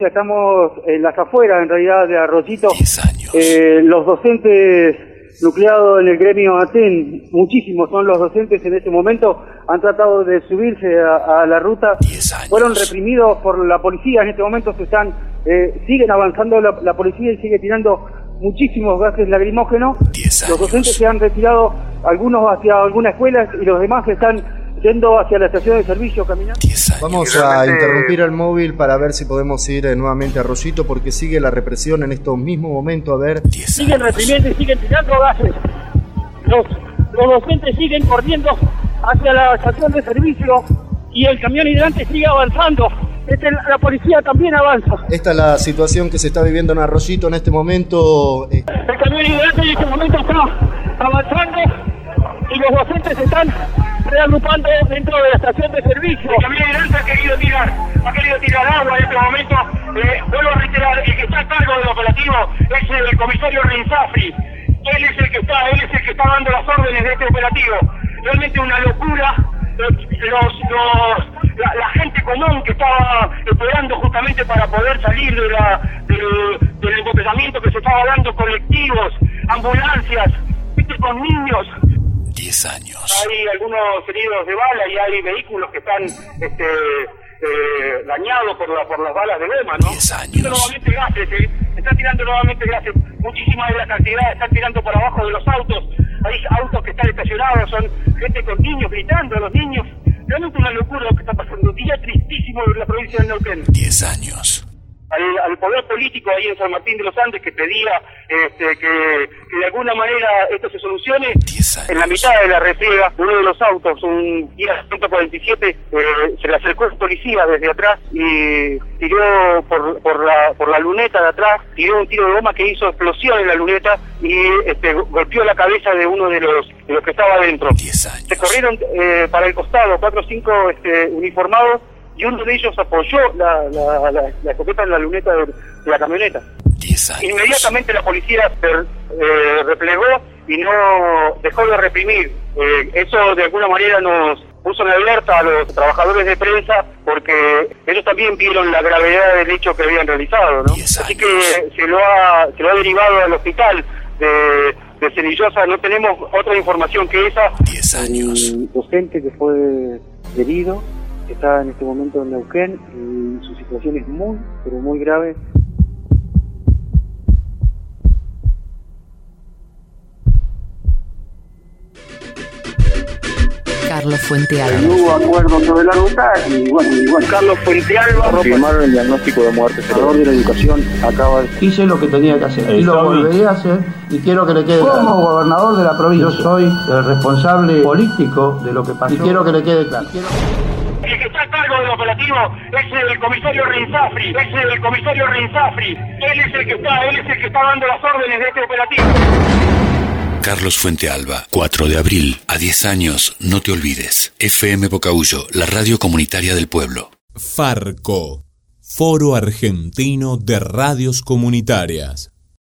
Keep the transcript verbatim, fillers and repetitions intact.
Estamos en las afueras, en realidad, de Arroyito. diez años. Eh, los docentes nucleados en el gremio ATEN, muchísimos son los docentes en este momento, han tratado de subirse a, a la ruta. diez años. Fueron reprimidos por la policía, en este momento se están, eh, siguen avanzando la, la policía y sigue tirando muchísimos gases lacrimógenos. diez años. Los docentes se han retirado, algunos hacia algunas escuelas y los demás están yendo hacia la estación de servicio caminando. Vamos a interrumpir el móvil para ver si podemos ir eh, nuevamente a Arroyito, porque sigue la represión en estos mismos momentos. A ver. Siguen reprimiendo y siguen tirando gases. Los, los docentes siguen corriendo hacia la estación de servicio y el camión hidrante sigue avanzando. Este, la policía también avanza. Esta es la situación que se está viviendo en Arroyito en este momento. Eh. El camión hidrante en este momento está avanzando y los docentes están reagrupando dentro de la estación de servicio. El camión hidrante ha querido tirar, ha querido tirar agua en este momento. Eh, vuelvo a reiterar, el que está a cargo del operativo es el comisario Renzafri. Él es el que está, él es el que está dando las órdenes de este operativo. Realmente una locura. Los, los, los la, la gente común que estaba esperando justamente para poder salir de la del, del embotellamiento que se estaba dando, colectivos, ambulancias, gente con niños. diez años. Hay algunos heridos de bala y hay vehículos que están este, eh, dañados por, la, por las balas de goma, ¿no? diez años. Nuevamente gases, ¿eh? Están tirando nuevamente gases. Muchísimas de las cantidades están tirando por abajo de los autos. Hay autos que están estacionados, son gente con niños gritando, los niños. Realmente una locura lo que está pasando. Un día tristísimo en la provincia de Neuquén. diez años. Al, al poder político ahí en San Martín de los Andes que pedía este, que, que de alguna manera esto se solucione, en la mitad de la refriega, uno de los autos, un Kia ciento cuarenta y siete, eh, se le acercó el policía desde atrás y tiró por, por, la, por la luneta de atrás, tiró un tiro de goma que hizo explosión en la luneta y este, golpeó la cabeza de uno de los, de los que estaba adentro. Se corrieron eh, para el costado cuatro o cinco este, uniformados, y uno de ellos apoyó la, la, la, la escopeta en la luneta de, de la camioneta. Inmediatamente la policía se eh, replegó y no dejó de reprimir. Eh, eso de alguna manera nos puso en alerta a los trabajadores de prensa, porque ellos también vieron la gravedad del hecho que habían realizado, ¿no? Así que se lo ha, se lo ha derivado al hospital de, de Cenillosa. No tenemos otra información que esa. diez años. El docente que fue herido está en este momento en Neuquén y su situación es muy, pero muy grave. Carlos Fuentealba. No hubo acuerdo sobre la ruta y bueno, y bueno Carlos Fuentealba confirmaron el diagnóstico de muerte. El senador de la educación acaba de... Hice lo que tenía que hacer y lo volveré a hacer y quiero que le quede claro. Como gobernador de la provincia, yo soy el responsable político de lo que pasó y quiero que le quede claro. El que está a cargo del operativo es el comisario Renzafri, es el comisario Renzafri. Él es el que está, él es el que está dando las órdenes de este operativo. Carlos Fuentealba, cuatro de abril, a diez años, no te olvides. F M Bocaullo, la radio comunitaria del pueblo. Farco, Foro Argentino de Radios Comunitarias.